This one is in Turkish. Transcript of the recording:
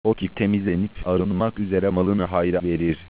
O ki temizlenip arınmak üzere malını hayra verir.